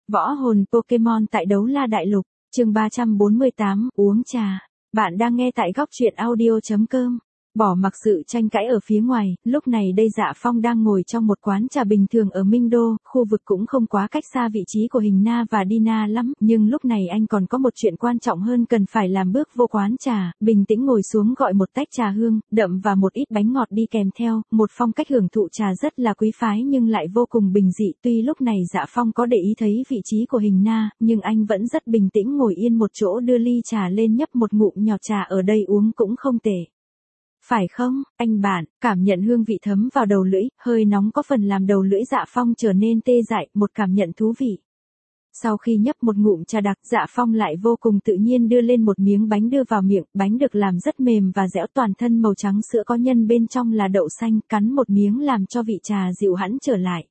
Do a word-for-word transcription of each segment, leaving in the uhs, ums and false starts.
Võ hồn Pokemon tại Đấu La Đại Lục, chương ba trăm bốn mươi tám, uống trà. Bạn đang nghe tại góc truyện audio chấm com. Bỏ mặc sự tranh cãi ở phía ngoài, lúc này đây Dạ Phong đang ngồi trong một quán trà bình thường ở Minh Đô, khu vực cũng không quá cách xa vị trí của Hình Na và Dina lắm, nhưng lúc này anh còn có một chuyện quan trọng hơn cần phải làm, bước vô quán trà, bình tĩnh ngồi xuống gọi một tách trà hương, đậm và một ít bánh ngọt đi kèm theo, một phong cách hưởng thụ trà rất là quý phái nhưng lại vô cùng bình dị. Tuy lúc này Dạ Phong có để ý thấy vị trí của Hình Na, nhưng anh vẫn rất bình tĩnh ngồi yên một chỗ đưa ly trà lên nhấp một ngụm nhỏ. Trà ở đây uống cũng không tệ. Phải không, anh bạn? Cảm nhận hương vị thấm vào đầu lưỡi, hơi nóng có phần làm đầu lưỡi Dạ Phong trở nên tê dại, một cảm nhận thú vị. Sau khi nhấp một ngụm trà đặc, Dạ Phong lại vô cùng tự nhiên đưa lên một miếng bánh đưa vào miệng, bánh được làm rất mềm và dẻo, toàn thân màu trắng sữa, có nhân bên trong là đậu xanh, cắn một miếng làm cho vị trà dịu hẳn trở lại.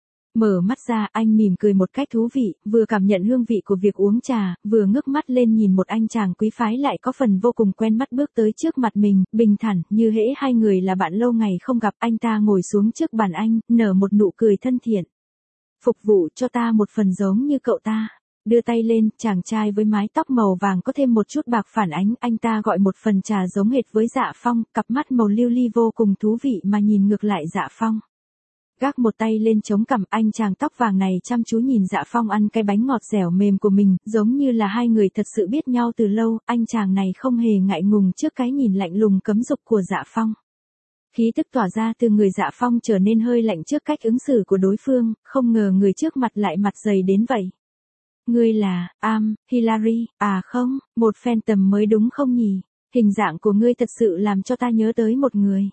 Mở mắt ra, anh mỉm cười một cách thú vị, vừa cảm nhận hương vị của việc uống trà, vừa ngước mắt lên nhìn một anh chàng quý phái lại có phần vô cùng quen mắt bước tới trước mặt mình, bình thản, như hễ hai người là bạn lâu ngày không gặp. Anh ta ngồi xuống trước bàn anh, nở một nụ cười thân thiện. Phục vụ cho ta một phần giống như cậu ta. Đưa tay lên, chàng trai với mái tóc màu vàng có thêm một chút bạc phản ánh, anh ta gọi một phần trà giống hệt với Dạ Phong, cặp mắt màu lưu ly vô cùng thú vị mà nhìn ngược lại Dạ Phong. Gác một tay lên chống cằm, anh chàng tóc vàng này chăm chú nhìn Dạ Phong ăn cái bánh ngọt dẻo mềm của mình, giống như là hai người thật sự biết nhau từ lâu. Anh chàng này không hề ngại ngùng trước cái nhìn lạnh lùng cấm dục của Dạ Phong. Khí tức tỏa ra từ người Dạ Phong trở nên hơi lạnh trước cách ứng xử của đối phương, không ngờ người trước mặt lại mặt dày đến vậy. Ngươi là, Am, Hilary, à không, một Phantom mới đúng không nhỉ? Hình dạng của ngươi thật sự làm cho ta nhớ tới một người.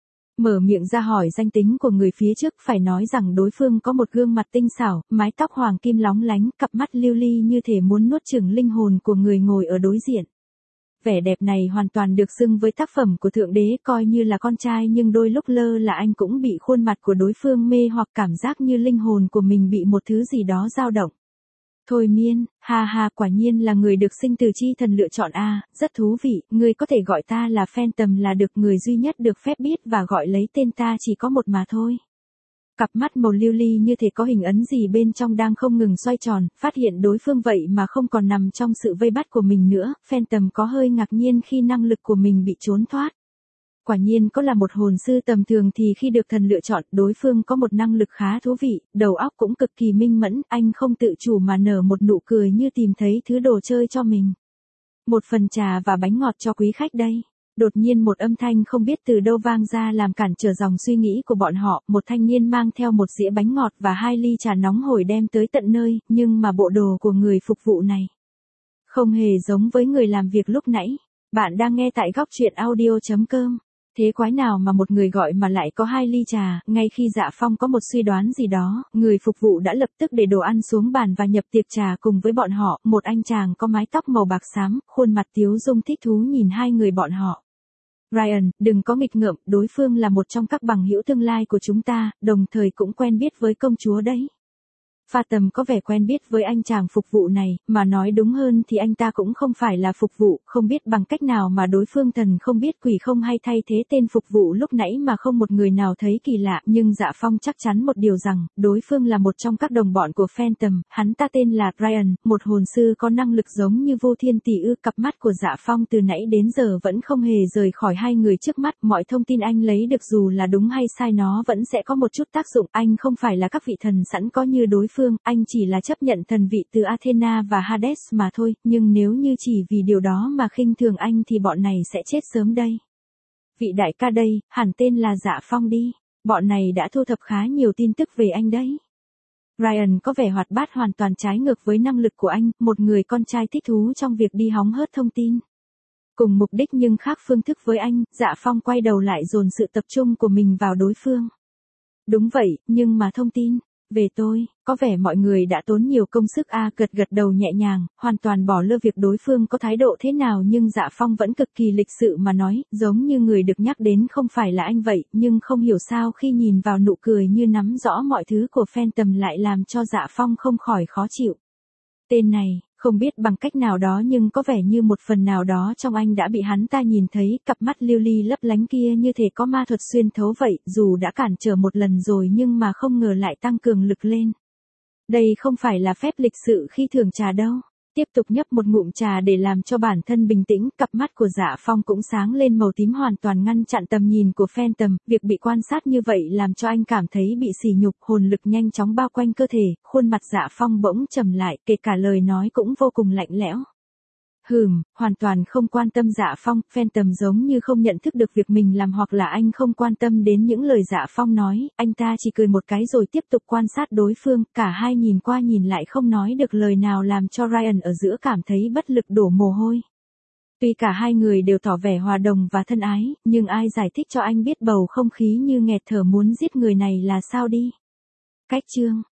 Mở miệng ra hỏi danh tính của người phía trước, phải nói rằng đối phương có một gương mặt tinh xảo, mái tóc hoàng kim lóng lánh, cặp mắt lưu ly như thể muốn nuốt chửng linh hồn của người ngồi ở đối diện. Vẻ đẹp này hoàn toàn được xưng với tác phẩm của Thượng Đế, coi như là con trai nhưng đôi lúc lơ là anh cũng bị khuôn mặt của đối phương mê hoặc, cảm giác như linh hồn của mình bị một thứ gì đó dao động. Thôi miên, ha ha, quả nhiên là người được sinh từ chi thần lựa chọn a, à, rất thú vị, ngươi có thể gọi ta là Phantom là được, người duy nhất được phép biết và gọi lấy tên ta chỉ có một mà thôi. Cặp mắt màu lưu ly như thể có hình ấn gì bên trong đang không ngừng xoay tròn, phát hiện đối phương vậy mà không còn nằm trong sự vây bắt của mình nữa, Phantom có hơi ngạc nhiên khi năng lực của mình bị trốn thoát. Quả nhiên có là một hồn sư tầm thường thì khi được thần lựa chọn, đối phương có một năng lực khá thú vị, đầu óc cũng cực kỳ minh mẫn, anh không tự chủ mà nở một nụ cười như tìm thấy thứ đồ chơi cho mình. Một phần trà và bánh ngọt cho quý khách đây. Đột nhiên một âm thanh không biết từ đâu vang ra làm cản trở dòng suy nghĩ của bọn họ, một thanh niên mang theo một dĩa bánh ngọt và hai ly trà nóng hổi đem tới tận nơi, nhưng mà bộ đồ của người phục vụ này không hề giống với người làm việc lúc nãy. Bạn đang nghe tại góc truyện audio chấm com. Thế quái nào mà một người gọi mà lại có hai ly trà, ngay khi Dạ Phong có một suy đoán gì đó, người phục vụ đã lập tức để đồ ăn xuống bàn và nhập tiệc trà cùng với bọn họ, một anh chàng có mái tóc màu bạc xám, khuôn mặt tiếu dung thích thú nhìn hai người bọn họ. Ryan, đừng có nghịch ngợm, đối phương là một trong các bằng hữu tương lai của chúng ta, đồng thời cũng quen biết với công chúa đấy. Phantom có vẻ quen biết với anh chàng phục vụ này, mà nói đúng hơn thì anh ta cũng không phải là phục vụ, không biết bằng cách nào mà đối phương thần không biết quỷ không hay thay thế tên phục vụ lúc nãy mà không một người nào thấy kỳ lạ, nhưng Dạ Phong chắc chắn một điều rằng, đối phương là một trong các đồng bọn của Phantom, hắn ta tên là Ryan, một hồn sư có năng lực giống như vô thiên tỷ ư. Cặp mắt của Dạ Phong từ nãy đến giờ vẫn không hề rời khỏi hai người trước mắt, mọi thông tin anh lấy được dù là đúng hay sai nó vẫn sẽ có một chút tác dụng, anh không phải là các vị thần sẵn có như đối phương. Anh chỉ là chấp nhận thần vị từ Athena và Hades mà thôi, nhưng nếu như chỉ vì điều đó mà khinh thường anh thì bọn này sẽ chết sớm đây. Vị đại ca đây, hẳn tên là Dạ Phong đi, bọn này đã thu thập khá nhiều tin tức về anh đấy. Ryan có vẻ hoạt bát, hoàn toàn trái ngược với năng lực của anh, một người con trai thích thú trong việc đi hóng hớt thông tin. Cùng mục đích nhưng khác phương thức với anh, Dạ Phong quay đầu lại dồn sự tập trung của mình vào đối phương. Đúng vậy, nhưng mà thông tin về tôi, có vẻ mọi người đã tốn nhiều công sức a, à, gật gật đầu nhẹ nhàng, hoàn toàn bỏ lơ việc đối phương có thái độ thế nào, nhưng Dạ Phong vẫn cực kỳ lịch sự mà nói, giống như người được nhắc đến không phải là anh vậy, nhưng không hiểu sao khi nhìn vào nụ cười như nắm rõ mọi thứ của Phantom lại làm cho Dạ Phong không khỏi khó chịu. Tên này, không biết bằng cách nào đó nhưng có vẻ như một phần nào đó trong anh đã bị hắn ta nhìn thấy, cặp mắt lưu ly lấp lánh kia như thể có ma thuật xuyên thấu vậy, dù đã cản trở một lần rồi nhưng mà không ngờ lại tăng cường lực lên. Đây không phải là phép lịch sự khi thưởng trà đâu. Tiếp tục nhấp một ngụm trà để làm cho bản thân bình tĩnh, cặp mắt của Dạ Phong cũng sáng lên màu tím hoàn toàn ngăn chặn tầm nhìn của Phantom, việc bị quan sát như vậy làm cho anh cảm thấy bị sỉ nhục, hồn lực nhanh chóng bao quanh cơ thể, khuôn mặt Dạ Phong bỗng trầm lại, kể cả lời nói cũng vô cùng lạnh lẽo. Hừm, hoàn toàn không quan tâm Dạ Phong, Phantom giống như không nhận thức được việc mình làm hoặc là anh không quan tâm đến những lời Dạ Phong nói, anh ta chỉ cười một cái rồi tiếp tục quan sát đối phương, cả hai nhìn qua nhìn lại không nói được lời nào làm cho Ryan ở giữa cảm thấy bất lực đổ mồ hôi. Tuy cả hai người đều tỏ vẻ hòa đồng và thân ái, nhưng ai giải thích cho anh biết bầu không khí như nghẹt thở muốn giết người này là sao đi. Cách chương